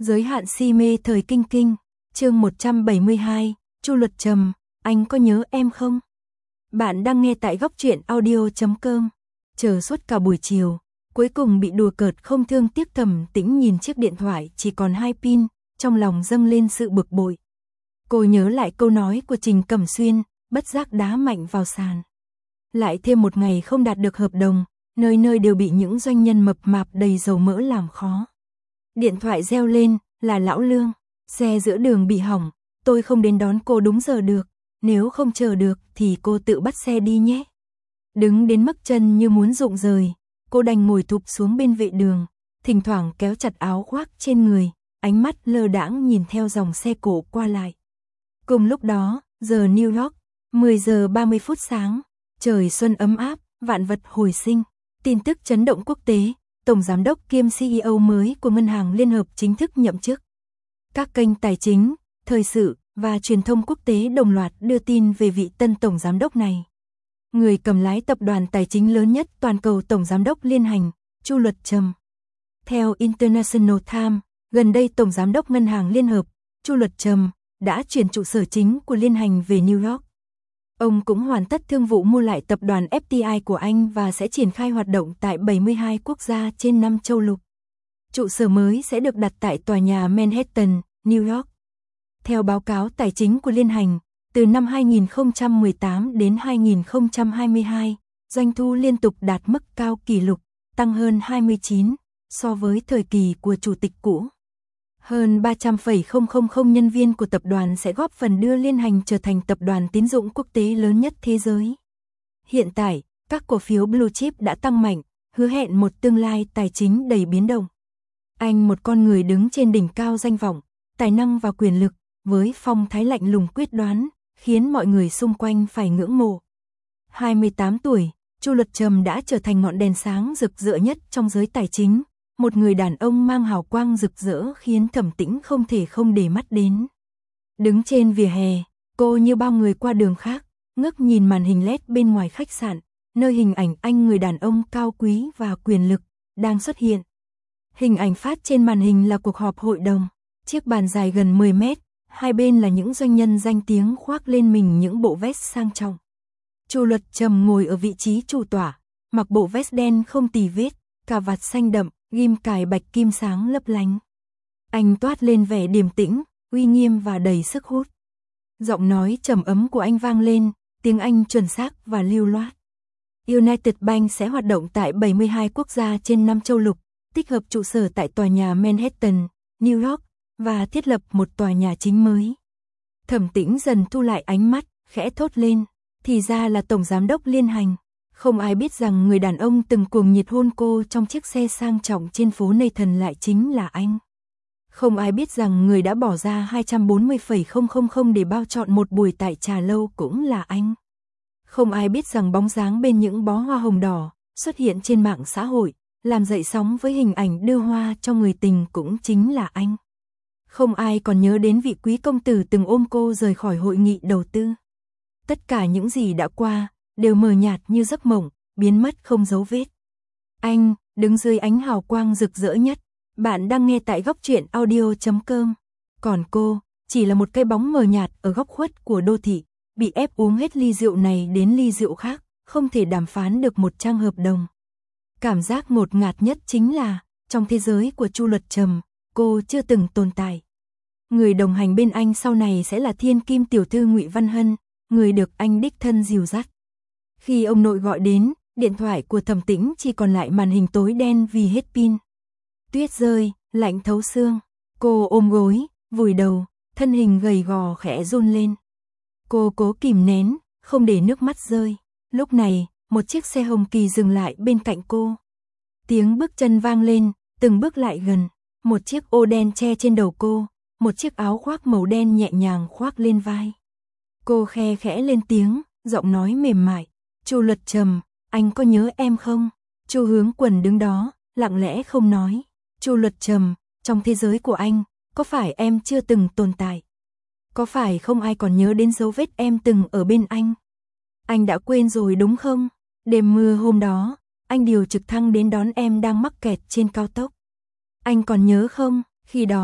Giới hạn si mê thời kinh kinh, chương 172, Chu Luật Trầm, anh có nhớ em không? Bạn đang nghe tại góc truyện audio.com. Chờ suốt cả buổi chiều, cuối cùng bị đùa cợt không thương tiếc. Thẩm Tĩnh nhìn chiếc điện thoại chỉ còn 2 pin, trong lòng dâng lên sự bực bội. Cô nhớ lại câu nói của Trình Cẩm Xuyên, bất giác đá mạnh vào sàn. Lại thêm một ngày không đạt được hợp đồng, nơi nơi đều bị những doanh nhân mập mạp đầy dầu mỡ làm khó. Điện thoại reo lên, là Lão Lương. Xe giữa đường bị hỏng, tôi không đến đón cô đúng giờ được, nếu không chờ được thì cô tự bắt xe đi nhé. Đứng đến mức chân như muốn rụng rời, cô đành ngồi thụp xuống bên vệ đường, thỉnh thoảng kéo chặt áo khoác trên người, ánh mắt lơ đãng nhìn theo dòng xe cộ qua lại. Cùng lúc đó, giờ New York, 10 giờ 30 phút sáng, trời xuân ấm áp, vạn vật hồi sinh. Tin tức chấn động quốc tế, Tổng Giám đốc kiêm CEO mới của Ngân hàng Liên hợp chính thức nhậm chức. Các kênh tài chính, thời sự và truyền thông quốc tế đồng loạt đưa tin về vị tân Tổng Giám đốc này. Người cầm lái tập đoàn tài chính lớn nhất toàn cầu, Tổng Giám đốc Liên hành, Chu Luật Trầm. Theo International Times, gần đây Tổng Giám đốc Ngân hàng Liên hợp, Chu Luật Trầm, đã chuyển trụ sở chính của Liên hành về New York. Ông cũng hoàn tất thương vụ mua lại tập đoàn FTI của Anh và sẽ triển khai hoạt động tại 72 quốc gia trên 5 châu lục. Trụ sở mới sẽ được đặt tại tòa nhà Manhattan, New York. Theo báo cáo tài chính của Liên hành, từ năm 2018 đến 2022, doanh thu liên tục đạt mức cao kỷ lục, tăng hơn 29 so với thời kỳ của chủ tịch cũ. Hơn 300,000 nhân viên của tập đoàn sẽ góp phần đưa Liên hành trở thành tập đoàn tín dụng quốc tế lớn nhất thế giới. Hiện tại, các cổ phiếu blue chip đã tăng mạnh, hứa hẹn một tương lai tài chính đầy biến động. Anh, một con người đứng trên đỉnh cao danh vọng, tài năng và quyền lực, với phong thái lạnh lùng quyết đoán, khiến mọi người xung quanh phải ngưỡng mộ. 28 tuổi, Chu Luật Trầm đã trở thành ngọn đèn sáng rực rỡ nhất trong giới tài chính. Một người đàn ông mang hào quang rực rỡ khiến Thẩm Tĩnh không thể không để mắt đến. Đứng trên vỉa hè, cô như bao người qua đường khác, ngước nhìn màn hình LED bên ngoài khách sạn, nơi hình ảnh anh, người đàn ông cao quý và quyền lực, đang xuất hiện. Hình ảnh phát trên màn hình là cuộc họp hội đồng, chiếc bàn dài gần 10 mét, hai bên là những doanh nhân danh tiếng khoác lên mình những bộ vest sang trọng. Chu Luật Trầm ngồi ở vị trí chủ tọa, mặc bộ vest đen không tì vết, cà vạt xanh đậm, ghim cài bạch kim sáng lấp lánh. Anh toát lên vẻ điềm tĩnh, uy nghiêm và đầy sức hút. Giọng nói trầm ấm của anh vang lên, tiếng Anh chuẩn xác và lưu loát. United Bank sẽ hoạt động tại 72 quốc gia trên 5 châu lục, tích hợp trụ sở tại tòa nhà Manhattan, New York và thiết lập một tòa nhà chính mới. Thẩm Tĩnh dần thu lại ánh mắt, khẽ thốt lên, thì ra là Tổng Giám đốc Liên hành. Không ai biết rằng người đàn ông từng cuồng nhiệt hôn cô trong chiếc xe sang trọng trên phố Nathan lại chính là anh. Không ai biết rằng người đã bỏ ra 240,000 để bao trọn một buổi tại trà lâu cũng là anh. Không ai biết rằng bóng dáng bên những bó hoa hồng đỏ xuất hiện trên mạng xã hội, làm dậy sóng với hình ảnh đưa hoa cho người tình cũng chính là anh. Không ai còn nhớ đến vị quý công tử từng ôm cô rời khỏi hội nghị đầu tư. Tất cả những gì đã qua đều mờ nhạt như giấc mộng, biến mất không dấu vết. Anh đứng dưới ánh hào quang rực rỡ nhất. Bạn đang nghe tại góc truyện audio.com. Còn cô chỉ là một cái bóng mờ nhạt ở góc khuất của đô thị, bị ép uống hết ly rượu này đến ly rượu khác, không thể đàm phán được một trang hợp đồng. Cảm giác ngột ngạt nhất chính là, trong thế giới của Chu Luật Trầm, cô chưa từng tồn tại. Người đồng hành bên anh sau này sẽ là thiên kim tiểu thư Ngụy Văn Hân, người được anh đích thân dìu dắt. Khi ông nội gọi đến, điện thoại của Thẩm Tĩnh chỉ còn lại màn hình tối đen vì hết pin. Tuyết rơi, lạnh thấu xương. Cô ôm gối, vùi đầu, thân hình gầy gò khẽ run lên. Cô cố kìm nén, không để nước mắt rơi. Lúc này, một chiếc xe hồng kỳ dừng lại bên cạnh cô. Tiếng bước chân vang lên, từng bước lại gần. Một chiếc ô đen che trên đầu cô, một chiếc áo khoác màu đen nhẹ nhàng khoác lên vai. Cô khe khẽ lên tiếng, giọng nói mềm mại. Chu Luật Trầm, anh có nhớ em không? Chu Hướng Quần đứng đó, lặng lẽ không nói. Chu Luật Trầm, trong thế giới của anh, có phải em chưa từng tồn tại? Có phải không ai còn nhớ đến dấu vết em từng ở bên anh? Anh đã quên rồi đúng không? Đêm mưa hôm đó, anh điều trực thăng đến đón em đang mắc kẹt trên cao tốc. Anh còn nhớ không? Khi đó,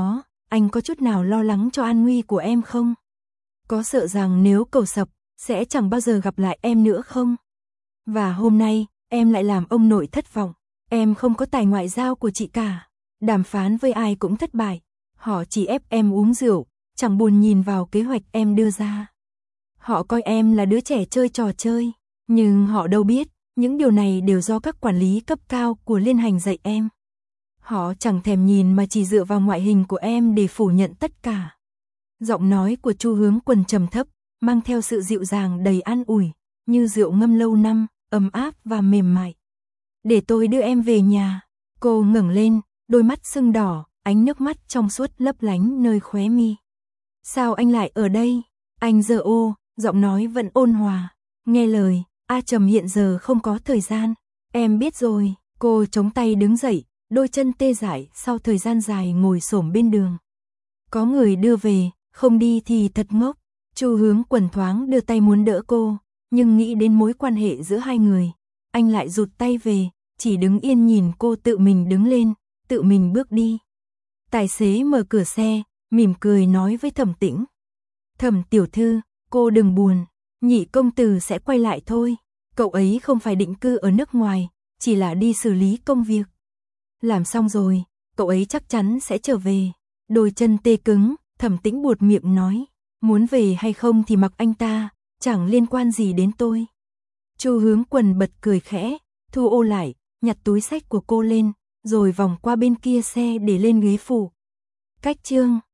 anh có chút nào lo lắng cho an nguy của em không? Có sợ rằng nếu cầu sập, sẽ chẳng bao giờ gặp lại em nữa không? Và hôm nay, em lại làm ông nội thất vọng. Em không có tài ngoại giao của chị cả. Đàm phán với ai cũng thất bại. Họ chỉ ép em uống rượu, chẳng buồn nhìn vào kế hoạch em đưa ra. Họ coi em là đứa trẻ chơi trò chơi. Nhưng họ đâu biết, những điều này đều do các quản lý cấp cao của liên hành dạy em. Họ chẳng thèm nhìn mà chỉ dựa vào ngoại hình của em để phủ nhận tất cả. Giọng nói của Chu Hướng Quân trầm thấp, mang theo sự dịu dàng đầy an ủi, như rượu ngâm lâu năm, ấm áp và mềm mại. Để tôi đưa em về nhà. Cô ngẩng lên, đôi mắt sưng đỏ, ánh nước mắt trong suốt lấp lánh nơi khóe mi. Sao anh lại ở đây? Anh giơ ô, giọng nói vẫn ôn hòa. Nghe lời, A Trầm hiện giờ không có thời gian. Em biết rồi. Cô chống tay đứng dậy, đôi chân tê dại sau thời gian dài ngồi xổm bên đường. Có người đưa về, không đi thì thật ngốc. Chu Hướng Quân thoáng đưa tay muốn đỡ cô, nhưng nghĩ đến mối quan hệ giữa hai người, anh lại rụt tay về, chỉ đứng yên nhìn cô tự mình đứng lên, tự mình bước đi. Tài xế mở cửa xe, mỉm cười nói với Thẩm Tĩnh. Thẩm tiểu thư, cô đừng buồn, Nhị công tử sẽ quay lại thôi. Cậu ấy không phải định cư ở nước ngoài, chỉ là đi xử lý công việc. Làm xong rồi, cậu ấy chắc chắn sẽ trở về. Đôi chân tê cứng, Thẩm Tĩnh buột miệng nói. Muốn về hay không thì mặc anh ta, chẳng liên quan gì đến tôi. Chu Hướng Quân bật cười khẽ, thu ô lại, nhặt túi xách của cô lên, rồi vòng qua bên kia xe để lên ghế phụ. Cách chương